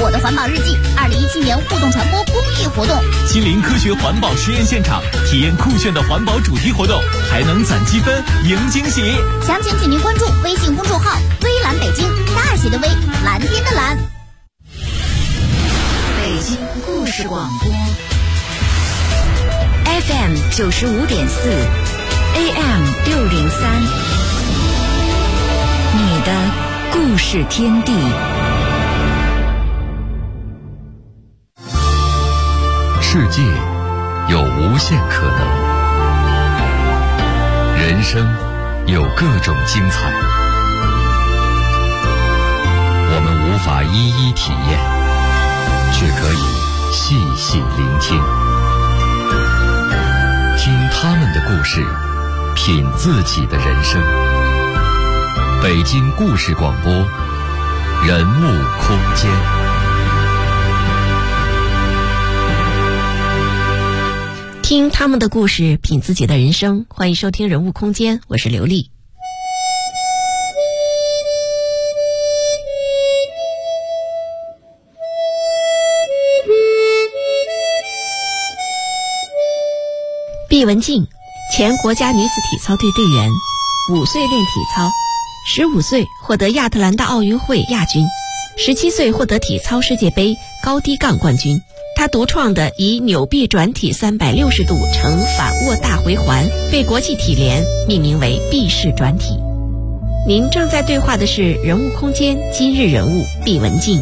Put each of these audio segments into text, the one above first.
我的环保日记2017年互动传播公益活动， 亲临科学环保实验现场，体验酷炫的环保主题活动，还能攒积分赢惊喜。 详情请您关注微信公众号微蓝北京，大写的微，蓝天的蓝。 北京故事广播 FM 95.4 AM 603，你的故事天地。 世界有无限可能，人生有各种精彩，我们无法一一体验，却可以细细聆听，听他们的故事，品自己的人生。北京故事广播，人物空间。 听他们的故事，品自己的人生。欢迎收听人物空间，我是刘丽。毕文静，前国家女子体操队队员，5岁练体操，15岁获得亚特兰大奥运会亚军，17岁获得体操世界杯高低杠冠军。他独创的以扭臂转体360度呈反握大回环被国际体联命名为臂式转体。您正在对话的是人物空间今日人物毕文静。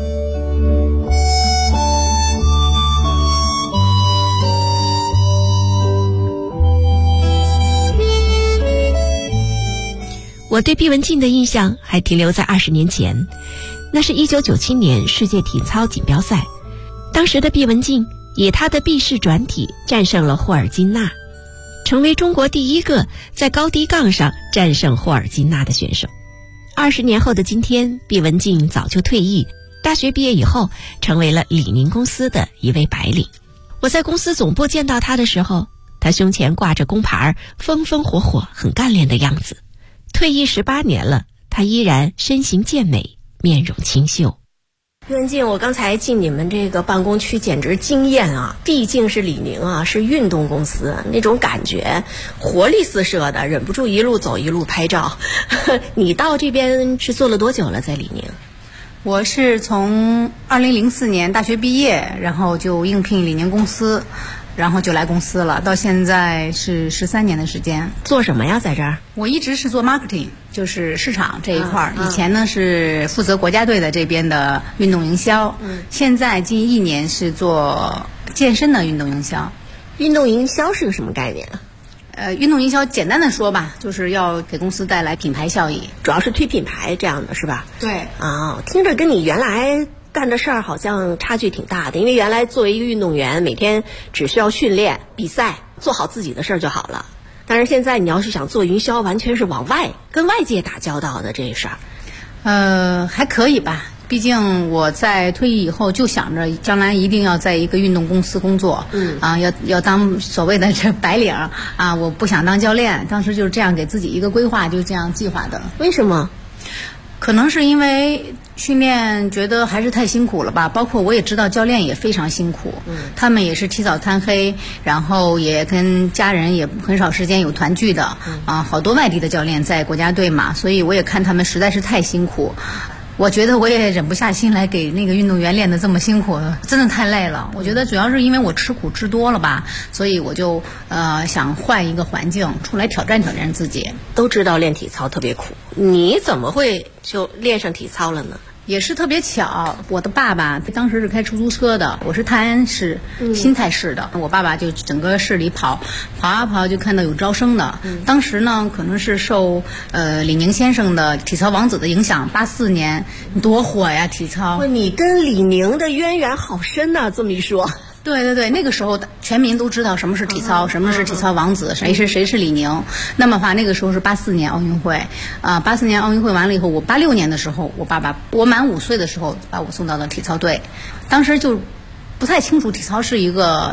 我对毕文静的印象还停留在20年前，那是1997年世界体操锦标赛。当时的毕文静以她的臂式转体战胜了霍尔金娜，成为中国第一个在高低杠上战胜霍尔金娜的选手。20年后的今天，毕文静早就退役，大学毕业以后成为了李宁公司的一位白领。我在公司总部见到她的时候，她胸前挂着工牌，风风火火，很干练的样子。退役18年了，她依然身形健美，面容清秀。 毕文静，我刚才进你们这个办公区简直惊艳啊！毕竟是李宁啊，是运动公司，那种感觉活力四射的，忍不住一路走一路拍照。你到这边是做了多久了？在李宁？ 我是从2004年大学毕业，然后就应聘李宁公司，然后就来公司了，到现在是13年的时间。 做什么呀？在这儿？ 我一直是做 marketing， 就是市场这一块。以前呢是负责国家队的这边的运动营销，现在近1年是做健身的运动营销。 运动营销是个什么概念？ 运动营销简单的说吧，就是要给公司带来品牌效益， 主要是推品牌这样的是吧？ 对啊，听着跟你原来干的事儿好像差距挺大的，因为原来作为一个运动员，每天只需要训练、比赛，做好自己的事儿就好了。但是现在你要是想做营销，完全是往外跟外界打交道的这事儿。 还可以吧。毕竟我在退役以后就想着将来一定要在一个运动公司工作，要当所谓的这白领啊，我不想当教练，当时就是这样给自己一个规划，就这样计划的。 为什么？ 可能是因为训练觉得还是太辛苦了吧，包括我也知道教练也非常辛苦，他们也是起早贪黑，然后也跟家人也很少时间有团聚的，好多外地的教练在国家队嘛，所以我也看他们实在是太辛苦。我觉得我也忍不下心来给那个运动员练得这么辛苦，真的太累了。我觉得主要是因为我吃苦吃多了吧，所以我就想换一个环境出来挑战挑战自己。 都知道练体操特别苦，你怎么会就练上体操了呢？ 也是特别巧，我的爸爸当时是开出租车的，我是泰安市新泰市的，我爸爸就整个市里跑啊跑，就看到有招生的。当时呢，可能是受李宁先生的体操王子的影响，84年多火呀体操。 你跟李宁的渊源好深呐，这么一说。 对对对，那个时候全民都知道什么是体操，什么是体操王子，谁是李宁。那么话那个时候是84年奥运会，84年奥运会完了以后，我86年的时候，我爸爸我满5岁的时候把我送到了体操队，当时就不太清楚体操是一个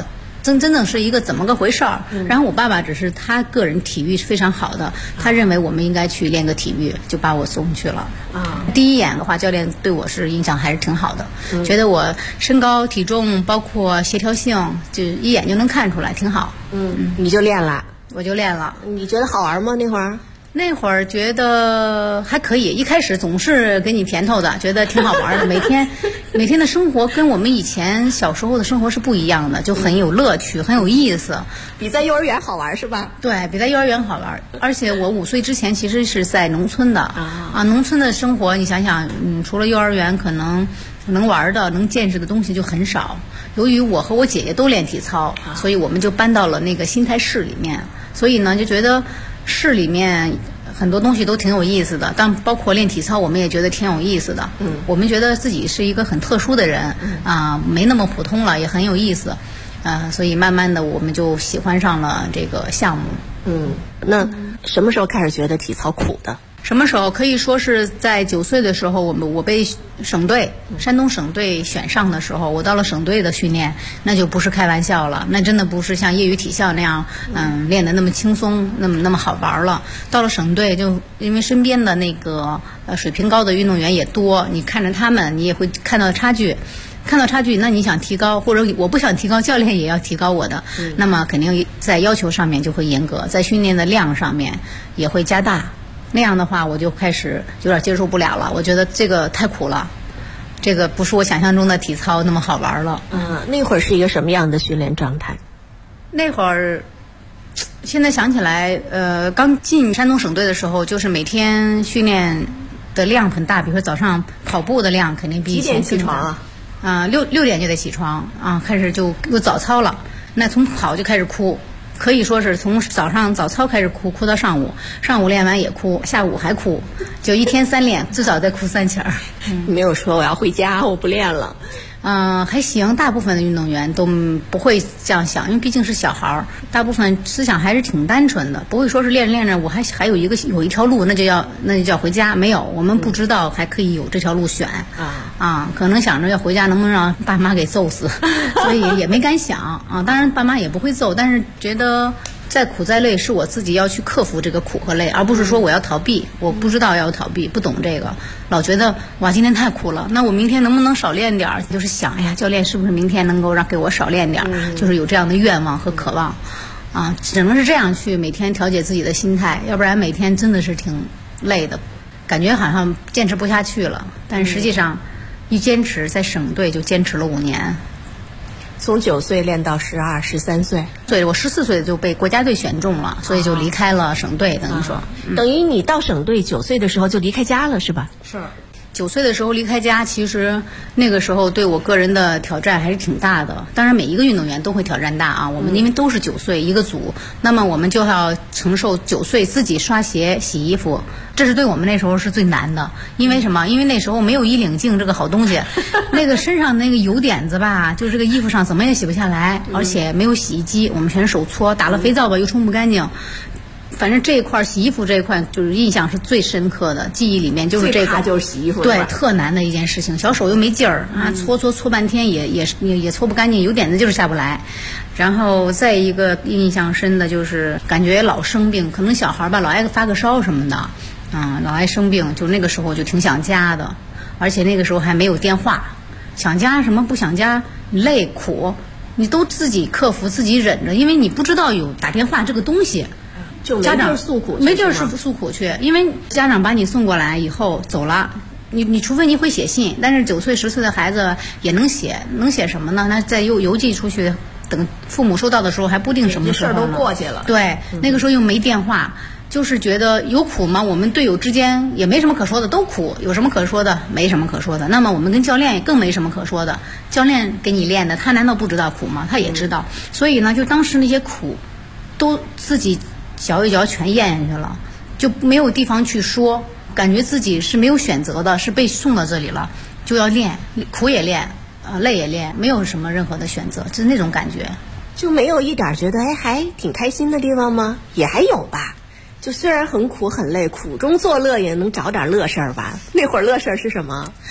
真正是一个怎么个回事儿。然后我爸爸只是他个人体育是非常好的，他认为我们应该去练个体育，就把我送去了。第一眼的话，教练对我是印象还是挺好的，觉得我身高体重包括协调性，就一眼就能看出来，挺好。 你就练了？ 我就练了。 你觉得好玩吗？那会儿觉得还可以，一开始总是给你甜头的，觉得挺好玩的。每天的生活跟我们以前小时候的生活是不一样的，就很有乐趣，很有意思。 比在幼儿园好玩是吧？ 对，比在幼儿园好玩。而且我5岁之前其实是在农村的农村的生活，你想想，除了幼儿园，可能能玩的、能见识的东西就很少。由于我和我姐姐都练体操，所以我们就搬到了那个新泰市里面。所以呢，就觉得市里面很多东西都挺有意思的，但包括练体操，我们也觉得挺有意思的。我们觉得自己是一个很特殊的人没那么普通了，也很有意思。所以慢慢的我们就喜欢上了这个项目。 那什么时候开始觉得体操苦的？ 什么时候？可以说是在9岁的时候，我被省队山东省队选上的时候，我到了省队的训练，那就不是开玩笑了，那真的不是像业余体校那样练得那么轻松，那么好玩了。到了省队，就因为身边的那个水平高的运动员也多，你看着他们，你也会看到差距，那你想提高，或者我不想提高，教练也要提高我的，那么肯定在要求上面就会严格，在训练的量上面也会加大。那样的话，我就开始有点接受不了了。我觉得这个太苦了，这个不是我想象中的体操那么好玩了。 那会儿是一个什么样的训练状态？ 那会儿，现在想起来，刚进山东省队的时候，就是每天训练的量很大，比如说早上跑步的量肯定比以前几点起床啊 ？6点就得起床开始就有早操了。那从跑就开始哭。可以说是从早上早操开始哭到上午练完也哭，下午还哭，就一天3练，至少再哭3圈。 没有说我要回家，我不练了。 还行，大部分的运动员都不会这样想，因为毕竟是小孩儿，大部分思想还是挺单纯的，不会说是练着练着我还有一条路，那就叫回家。没有，我们不知道还可以有这条路选可能想着要回家能不能让爸妈给揍死，所以也没敢想当然爸妈也不会揍，但是觉得再苦再累是我自己要去克服这个苦和累，而不是说我要逃避。我不知道要逃避，不懂这个，老觉得哇今天太苦了，那我明天能不能少练点儿？就是想哎呀，教练是不是明天能够给我少练点儿？就是有这样的愿望和渴望只能是这样去每天调节自己的心态，要不然每天真的是挺累的，感觉好像坚持不下去了。但实际上一坚持，在省队就坚持了5年。 从9岁练到12、13岁， 对，我14岁就被国家队选中了，所以就离开了省队。 等于你到省队9岁的时候就离开家了，是吧？ 是。9岁的时候离开家，其实那个时候对我个人的挑战还是挺大的。当然每一个运动员都会挑战大我们因为都是9岁一个组，那么我们就要承受9岁自己刷鞋洗衣服，这是对我们那时候是最难的。因为什么？因为那时候没有衣领镜这个好东西，那个身上那个油点子吧，就这个衣服上怎么也洗不下来，而且没有洗衣机，我们全是手搓，打了肥皂吧又冲不干净。反正这一块洗衣服这一块就是印象是最深刻的，记忆里面就是这个， 最怕就是洗衣服， 对，特难的一件事情，小手又没劲儿搓半天也搓不干净，有点子就是下不来。然后再一个印象深的就是感觉老生病，可能小孩吧老爱发个烧什么的老爱生病，就那个时候就挺想家的，而且那个时候还没有电话，想家什么不想家，累苦你都自己克服自己忍着，因为你不知道有打电话这个东西。 就没地儿诉苦， 没地儿诉苦去，因为家长把你送过来以后走了，你除非你会写信，但是9岁10岁的孩子也能写什么呢？那再邮寄出去，等父母收到的时候还不定什么时候呢， 这事儿都过去了。 对，那个时候又没电话，就是觉得有苦吗？我们队友之间也没什么可说的，都苦，有什么可说的？没什么可说的。那么我们跟教练也更没什么可说的，教练给你练的，他难道不知道苦吗？他也知道。所以呢，就当时那些苦，都自己嚼一嚼全咽下去了，就没有地方去说，感觉自己是没有选择的，是被送到这里了，就要练，苦也练累也练，没有什么任何的选择，就是那种感觉。 就没有一点觉得还挺开心的地方吗？也还有吧，就虽然很苦很累，苦中作乐也能找点乐事儿吧。那会儿乐事儿是什么？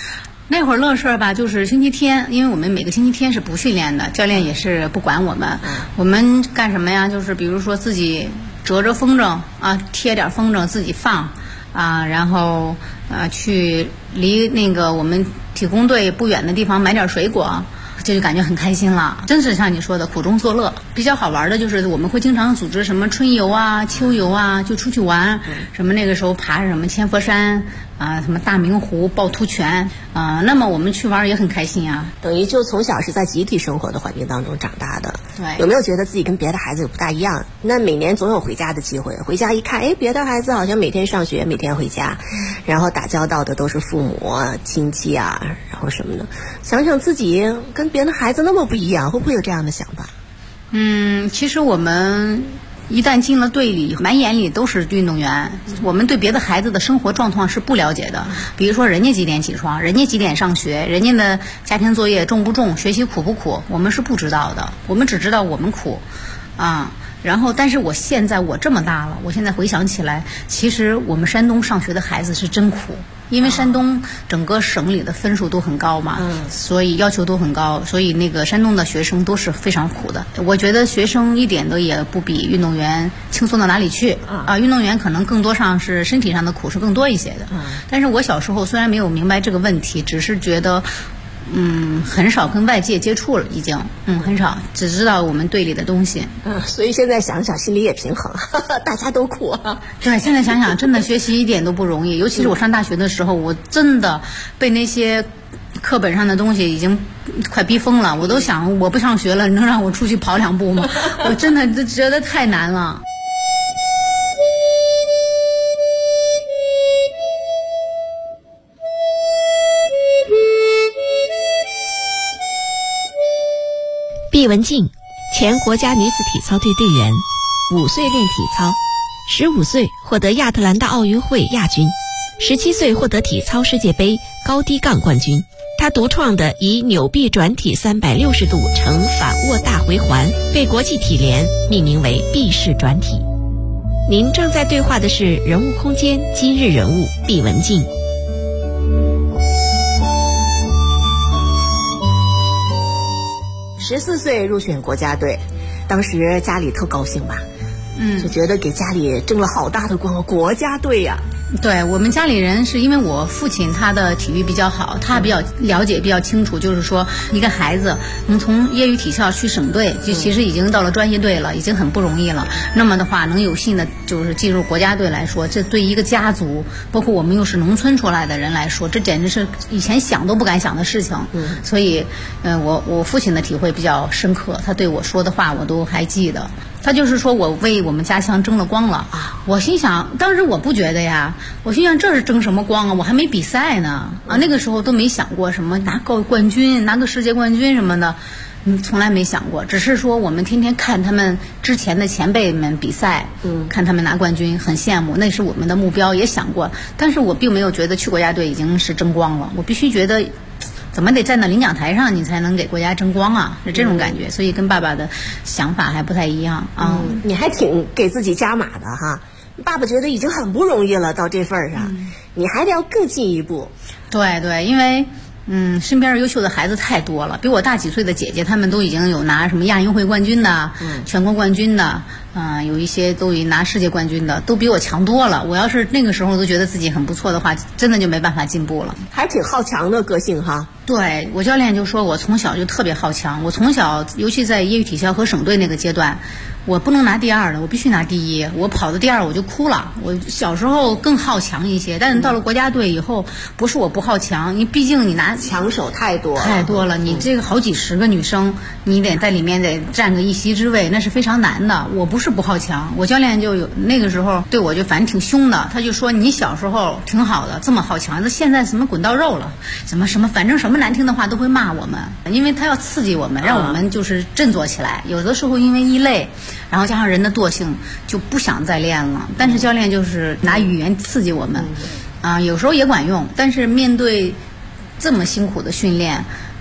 那会儿乐事儿吧，就是星期天，因为我们每个星期天是不训练的，教练也是不管我们。我们干什么呀？就是比如说自己折着风筝啊，贴点风筝自己放啊，然后去离那个我们体工队不远的地方买点水果。这就感觉很开心了，真是像你说的苦中作乐。比较好玩的就是我们会经常组织什么春游啊、秋游啊，就出去玩。什么那个时候爬什么千佛山啊，什么大明湖、趵突泉啊，那么我们去玩也很开心啊。 等于就从小是在集体生活的环境当中长大的。 对， 有没有觉得自己跟别的孩子有不大一样？那每年总有回家的机会，回家一看，哎，别的孩子好像每天上学，每天回家，然后打交道的都是父母啊、亲戚啊，然后什么的。想想自己跟别的孩子那么不一样，会不会有这样的想法？ 其实我们一旦进了队里，满眼里都是运动员，我们对别的孩子的生活状况是不了解的。比如说人家几点起床，人家几点上学，人家的家庭作业重不重，学习苦不苦，我们是不知道的。我们只知道我们苦啊。然后但是我现在这么大了，我现在回想起来，其实我们山东上学的孩子是真苦。因为山东整个省里的分数都很高嘛，所以要求都很高，所以那个山东的学生都是非常苦的。我觉得学生一点都也不比运动员轻松到哪里去啊！运动员可能更多上是身体上的苦是更多一些的。但是我小时候虽然没有明白这个问题，只是觉得很少跟外界接触了，已经很少，只知道我们队里的东西。 所以现在想想心里也平衡，大家都苦啊。 对，现在想想真的学习一点都不容易，尤其是我上大学的时候，我真的被那些课本上的东西已经快逼疯了，我都想我不上学了，能让我出去跑2步吗？我真的觉得太难了。 毕雯静，前国家女子体操队队员，5岁练体操，15岁获得亚特兰大奥运会亚军，17岁获得体操世界杯高低杠冠军。她独创的以扭臂转体360度呈反握大回环，被国际体联命名为臂式转体。您正在对话的是人物空间今日人物毕雯静。 14岁入选国家队，当时家里特高兴吧？就觉得给家里争了好大的光，国家队呀。 对，我们家里人是因为我父亲他的体育比较好，他比较了解比较清楚，就是说一个孩子能从业余体校去省队，就其实已经到了专业队了，已经很不容易了。那么的话能有幸的就是进入国家队来说，这对一个家族，包括我们又是农村出来的人来说，这简直是以前想都不敢想的事情。所以我父亲的体会比较深刻，他对我说的话我都还记得。他就是说我为我们家乡争了光了啊！我心想，当时我不觉得呀，我心想这是争什么光啊？我还没比赛呢啊！那个时候都没想过什么拿个冠军、拿个世界冠军什么的，从来没想过。只是说我们天天看他们之前的前辈们比赛，看他们拿冠军，很羡慕，那是我们的目标，也想过。但是我并没有觉得去国家队已经是争光了，我必须觉得。怎么得站到领奖台上，你才能给国家争光啊？是这种感觉，所以跟爸爸的想法还不太一样啊。 你还挺给自己加码的哈。爸爸觉得已经很不容易了，到这份上，你还得要更进一步。 对对，因为身边优秀的孩子太多了，比我大几岁的姐姐，他们都已经有拿什么亚运会冠军的，全国冠军的，有一些都已拿世界冠军的，都比我强多了。我要是那个时候都觉得自己很不错的话，真的就没办法进步了。 还挺好强的个性哈。 对，我教练就说我从小就特别好强，我从小尤其在业余体校和省队那个阶段，我不能拿第2的，我必须拿第1，我跑到第2我就哭了。我小时候更好强一些，但是到了国家队以后，不是我不好强，你毕竟你拿强手太多了， 你这个好几十个女生，你得在里面得占个一席之位，那是非常难的。我不是不好强，我教练就有那个时候对我就反正挺凶的，他就说你小时候挺好的，这么好强，那现在什么滚到肉了，什么反正什么难听的话都会骂我们，因为他要刺激我们，让我们就是振作起来。有的时候因为一累，然后加上人的惰性就不想再练了，但是教练就是拿语言刺激我们，有时候也管用。但是面对这么辛苦的训练，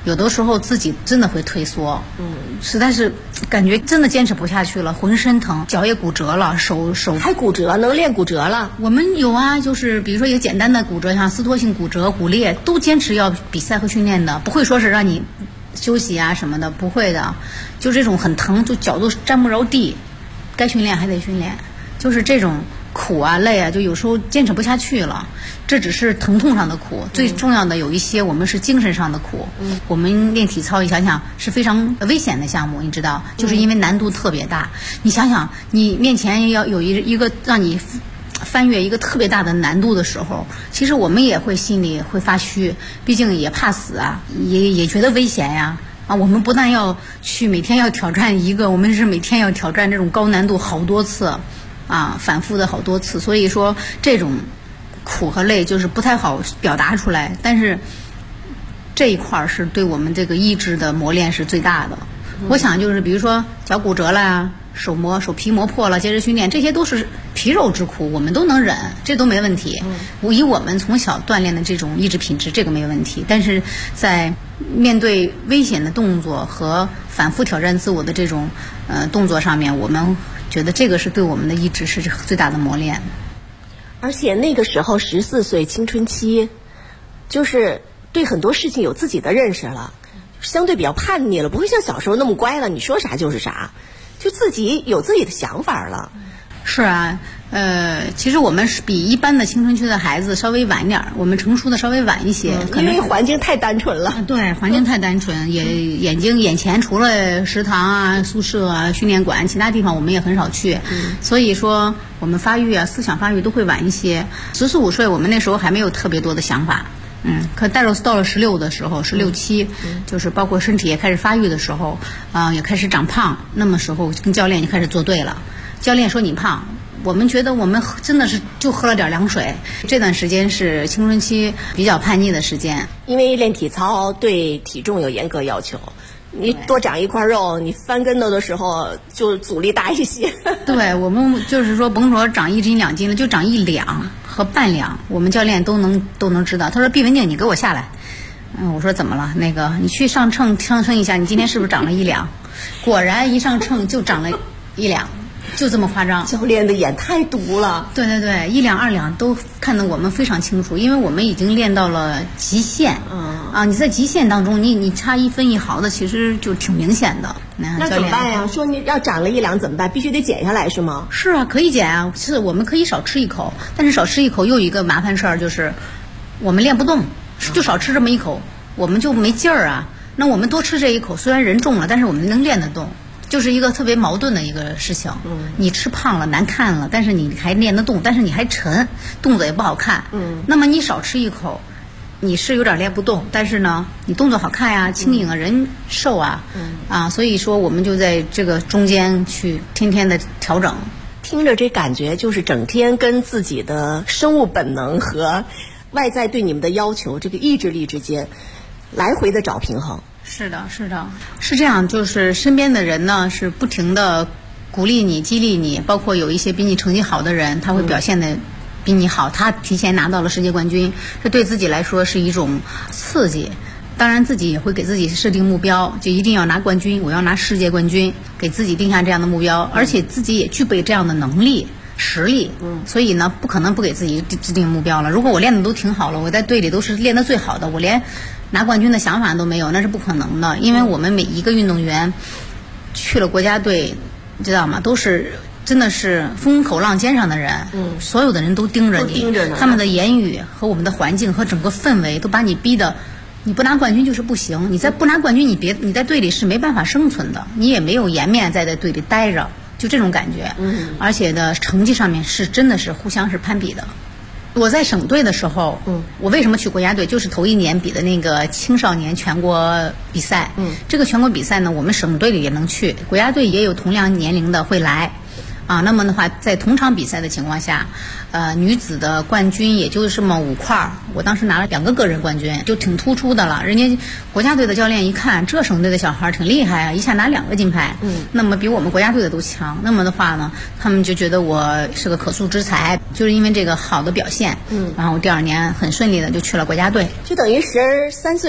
有的时候自己真的会退缩，实在是感觉真的坚持不下去了，浑身疼，脚也骨折了，手还骨折，能练骨折了？ 我们有啊，就是比如说一个简单的骨折，像斯托性骨折、骨裂，都坚持要比赛和训练的，不会说是让你休息啊什么的，不会的。就这种很疼，就脚都沾不着地，该训练还得训练，就是这种苦啊累啊，就有时候坚持不下去了。这只是疼痛上的苦，最重要的有一些我们是精神上的苦。我们练体操，你想想是非常危险的项目，你知道，就是因为难度特别大。你想想，你面前要有一个让你翻越一个特别大的难度的时候，其实我们也会心里会发虚，毕竟也怕死啊，也觉得危险呀。我们不但要去每天要挑战一个，我们是每天要挑战这种高难度好多次，反复的好多次。所以说这种苦和累就是不太好表达出来，但是这一块是对我们这个意志的磨练是最大的。我想就是比如说脚骨折了呀，手皮磨破了，接着训练，这些都是皮肉之苦，我们都能忍，这都没问题。以我们从小锻炼的这种意志品质，这个没问题。但是在面对危险的动作和反复挑战自我的这种动作上面，我们觉得这个是对我们的意志是最大的磨练。 而且那个时候14岁青春期，就是对很多事情有自己的认识了，相对比较叛逆了，不会像小时候那么乖了，你说啥就是啥，就自己有自己的想法了。 是啊，其实我们是比一般的青春期的孩子稍微晚点，我们成熟的稍微晚一些， 因为环境太单纯了。 对，环境太单纯，眼前除了食堂啊、宿舍啊、训练馆，其他地方我们也很少去，所以说我们发育啊、思想发育都会晚一些。14、15岁，我们那时候还没有特别多的想法。可到了16的时候，16、17，就是包括身体也开始发育的时候，也开始长胖，那么时候跟教练就开始作对了。教练说你胖，我们觉得我们真的是就喝了点凉水。这段时间是青春期比较叛逆的时间， 因为练体操对体重有严格要求，你多长一块肉，你翻跟头的时候就阻力大一些。 对，我们就是说甭说长1斤2斤了，就长1两和半两，我们教练都能知道。他说毕文静，你给我下来。我说怎么了？那个你去上称一下，你今天是不是长了1两？果然一上称就长了1两。就这么夸张， 教练的眼太毒了。 对对对，1两2两都看得我们非常清楚，因为我们已经练到了极限。你在极限当中，你差1分1毫的，其实就挺明显的。 那怎么办呀？说你要长了1两怎么办？必须得减下来是吗？ 是啊，可以减啊。是我们可以少吃一口，但是少吃一口又有一个麻烦事儿，就是我们练不动，就少吃这么一口，我们就没劲儿啊。那我们多吃这一口，虽然人重了，但是我们能练得动。就是一个特别矛盾的一个事情。你吃胖了难看了，但是你还练得动，但是你还沉，动作也不好看。那么你少吃一口，你是有点练不动，但是呢你动作好看呀，轻盈啊，人瘦啊。所以说我们就在这个中间去天天的调整。 听着这感觉就是整天跟自己的生物本能和外在对你们的要求这个意志力之间来回的找平衡。 是的，是这样，就是身边的人呢是不停的鼓励你、激励你，包括有一些比你成绩好的人，他会表现的比你好，他提前拿到了世界冠军，这对自己来说是一种刺激。当然自己也会给自己设定目标，就一定要拿冠军，我要拿世界冠军，给自己定下这样的目标，而且自己也具备这样的能力实力。所以呢不可能不给自己制定目标了。如果我练的都挺好了，我在队里都是练得最好的，我连拿冠军的想法都没有，那是不可能的。因为我们每一个运动员去了国家队，知道吗，都是真的是风口浪尖上的人。所有的人都盯着你，他们的言语和我们的环境和整个氛围都把你逼得你不拿冠军就是不行，你再不拿冠军你在队里是没办法生存的，你也没有颜面在队里待着，就这种感觉。而且的成绩上面是真的是互相是攀比的。我在省队的时候，我为什么去国家队？就是头1年比的那个青少年全国比赛。这个全国比赛呢，我们省队里也能去，国家队也有同样年龄的会来。那么的话，在同场比赛的情况下，女子的冠军也就这么5块，我当时拿了2个个人冠军，就挺突出的了。人家国家队的教练一看，这省队的小孩挺厉害啊，一下拿2个金牌，那么比我们国家队的都强。那么的话呢，他们就觉得我是个可塑之才，就是因为这个好的表现，然后第2年很顺利的就去了国家队。 就等于13岁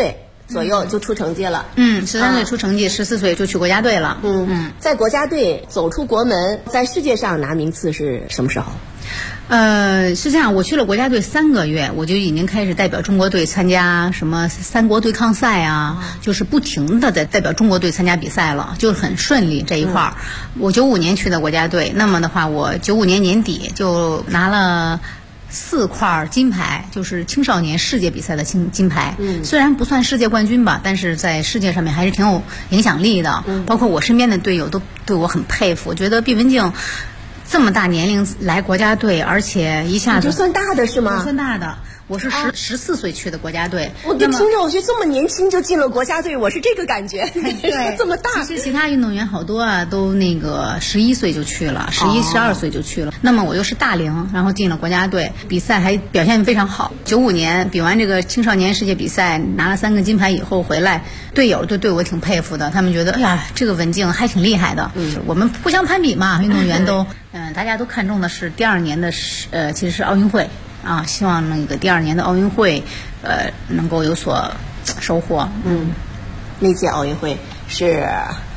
左右就出成绩了。 13岁出成绩，14岁就去国家队了。 在国家队走出国门，在世界上拿名次是什么时候？ 是这样，我去了国家队3个月，我就已经开始代表中国队参加什么3国对抗赛啊，就是不停的在代表中国队参加比赛了，就很顺利这一块儿。我95年去的国家队，那么的话，我95年年底就拿了4块金牌，就是青少年世界比赛的金牌。虽然不算世界冠军吧，但是在世界上面还是挺有影响力的。包括我身边的队友都对我很佩服，我觉得毕文静这么大年龄来国家队，而且一下子就算大的是吗？ 算大的。我是14岁去的国家队， 我就听着我觉得这么年轻就进了国家队，我是这个感觉。 对， 这么大。 其实其他运动员好多啊，都那个11岁就去了，11、12岁就去了。那么我又是大龄，然后进了国家队，比赛还表现非常好。95年比完这个青少年世界比赛，拿了3个金牌以后回来，队友就对我挺佩服的，他们觉得哎呀，这个文静还挺厉害的。我们互相攀比嘛，运动员都大家都看重的是第2年的其实是奥运会。希望那个第2年的奥运会，能够有所收获。 那届奥运会是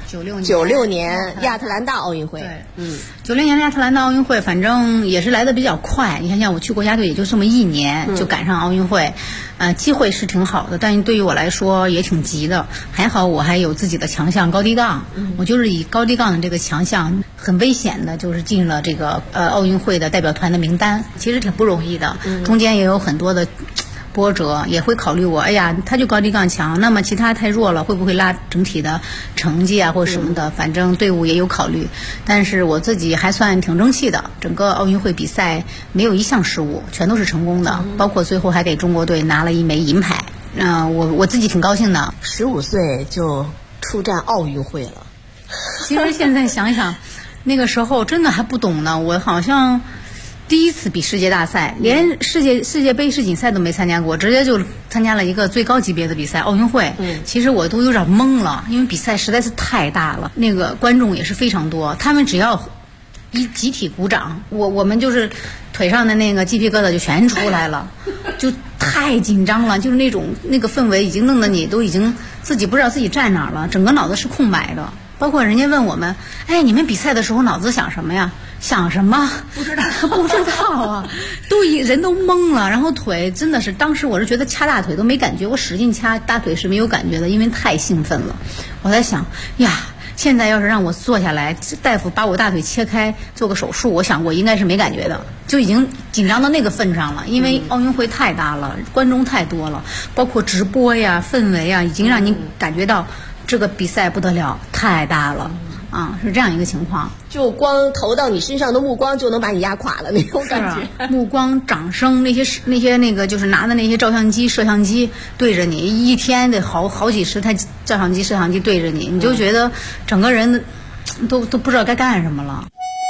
96年亚特兰大奥运会。 对，96年的亚特兰大奥运会，反正也是来得比较快。你看，像我去国家队也就这么1年，就赶上奥运会。机会是挺好的，但是对于我来说也挺急的。还好我还有自己的强项高低杠，我就是以高低杠的这个强项，很危险的，就是进了这个奥运会的代表团的名单，其实挺不容易的。中间也有很多的波折，也会考虑我，哎呀，他就高低杠强，那么其他太弱了，会不会拉整体的成绩啊或者什么的？反正队伍也有考虑，但是我自己还算挺争气的，整个奥运会比赛没有一项失误，全都是成功的，包括最后还给中国队拿了1枚银牌。我自己挺高兴的 ，15岁就出战奥运会了。 其实现在想想，那个时候真的还不懂呢，我好像第一次比世界大赛，连世界杯世锦赛都没参加过，直接就参加了一个最高级别的比赛奥运会。其实我都有点懵了，因为比赛实在是太大了，那个观众也是非常多，他们只要一集体鼓掌，我们就是腿上的那个鸡皮疙瘩就全出来了，就太紧张了，就是那个氛围已经弄得你都已经自己不知道自己站哪儿了，整个脑子是空白的。包括人家问我们，哎，你们比赛的时候脑子想什么呀？想什么？不知道啊，人都懵了，然后腿真的是，当时我是觉得掐大腿都没感觉，我使劲掐大腿是没有感觉的，因为太兴奋了。我在想呀，现在要是让我坐下来，大夫把我大腿切开做个手术，我想我应该是没感觉的，就已经紧张到那个份上了。因为奥运会太大了，观众太多了，包括直播呀、氛围啊，已经让你感觉到这个比赛不得了，太大了。是这样一个情况， 就光投到你身上的目光就能把你压垮了那种感觉。 目光、掌声，那些那个就是拿的那些照相机、摄像机对着你，一天得好几十台照相机、摄像机对着你，你就觉得整个人都不知道该干什么了。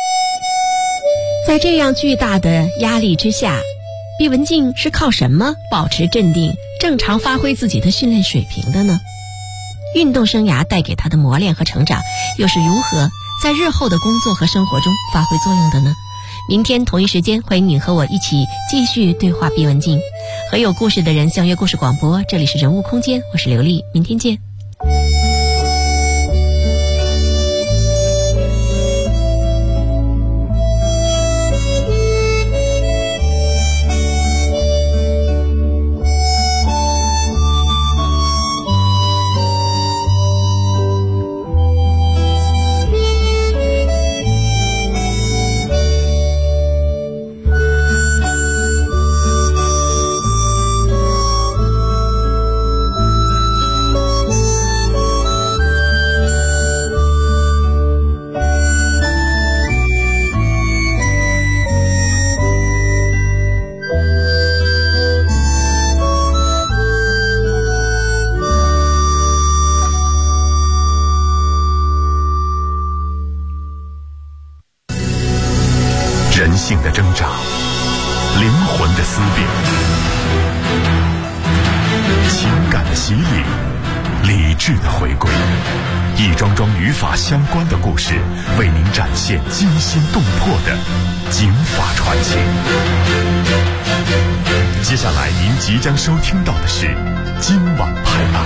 在这样巨大的压力之下，毕文静是靠什么保持镇定、正常发挥自己的训练水平的呢？运动生涯带给他的磨练和成长，又是如何在日后的工作和生活中发挥作用的呢？明天同一时间，欢迎你和我一起继续对话毕文静，和有故事的人相约故事广播。这里是人物空间，我是刘丽，明天见。 人性的挣扎，灵魂的思辨，情感的洗礼，理智的回归，一桩桩与法相关的故事，为您展现惊心动魄的警法传奇。接下来您即将收听到的是今晚拍案。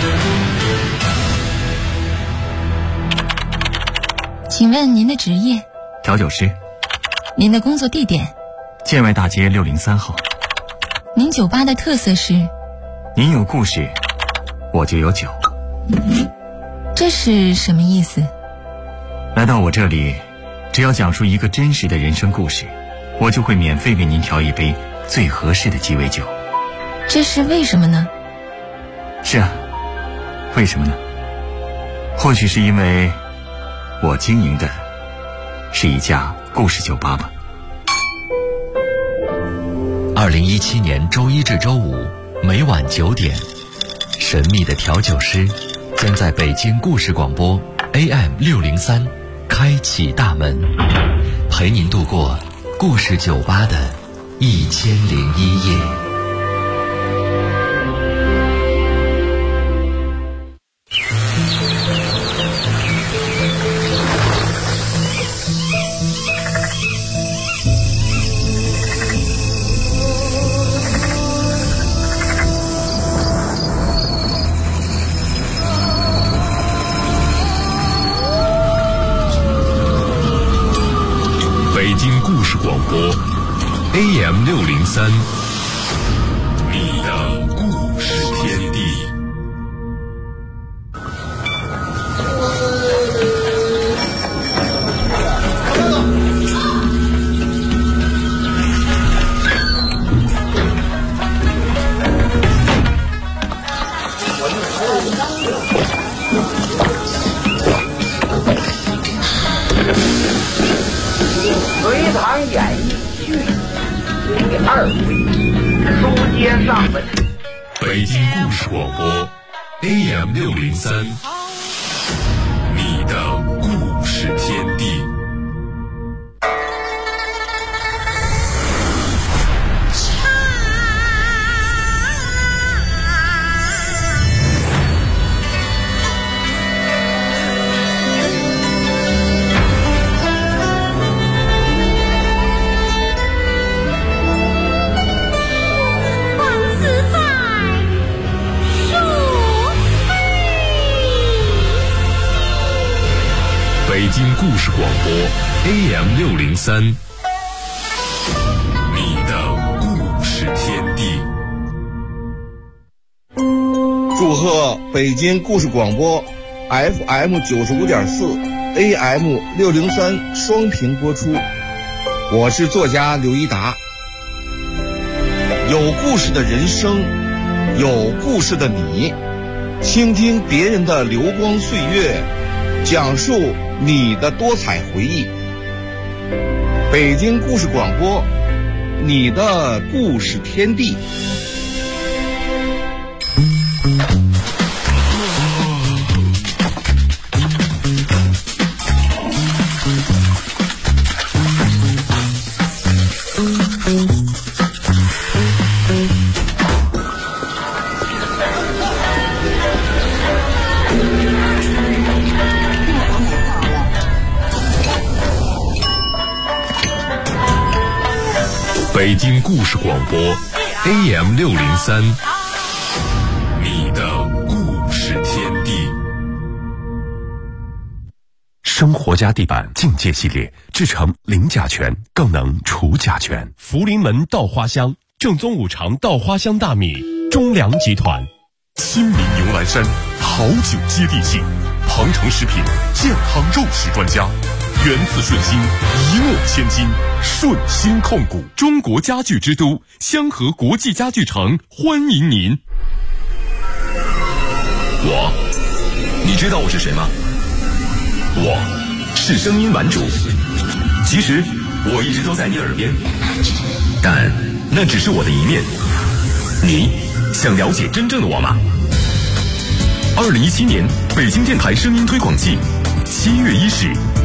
请问您的职业？ 调酒师。 您的工作地点？ 建外大街603号。 您酒吧的特色是？ 您有故事，我就有酒。 这是什么意思？ 来到我这里，只要讲述一个真实的人生故事，我就会免费为您调一杯最合适的鸡尾酒。 这是为什么呢？ 是啊，为什么呢？或许是因为我经营的是一家故事酒吧吧。 2017年周一至周五每晚9点，神秘的调酒师将在北京故事广播 AM603开启大门，陪您度过故事酒吧的1001夜。 北京故事广播 AM603，你的故事天地。 隋唐演义续第2回，书接上文。 北京故事广播 AM603，你的故事天地。北京故事广播 AM603，你的故事天地。 祝贺北京故事广播 FM95.4 AM603双频播出。我是作家刘一达。有故事的人生，有故事的你，倾听别人的流光岁月，讲述你的多彩回忆。北京故事广播，你的故事天地。 北京故事广播 AM603，你的故事天地。生活家地板境界系列制成零甲醛，更能除甲醛。 福临门稻花香，正宗五常稻花香大米，中粮集团。 亲民牛栏山，好酒接地气。鹏城食品健康肉食专家，源自顺心，一诺千金，顺心控股。中国家具之都香河国际家具城欢迎您。 你知道我是谁吗？我是声音玩主，其实我一直都在你耳边，但那只是我的一面。你想了解真正的我吗？2017年北京电台声音推广季7月1日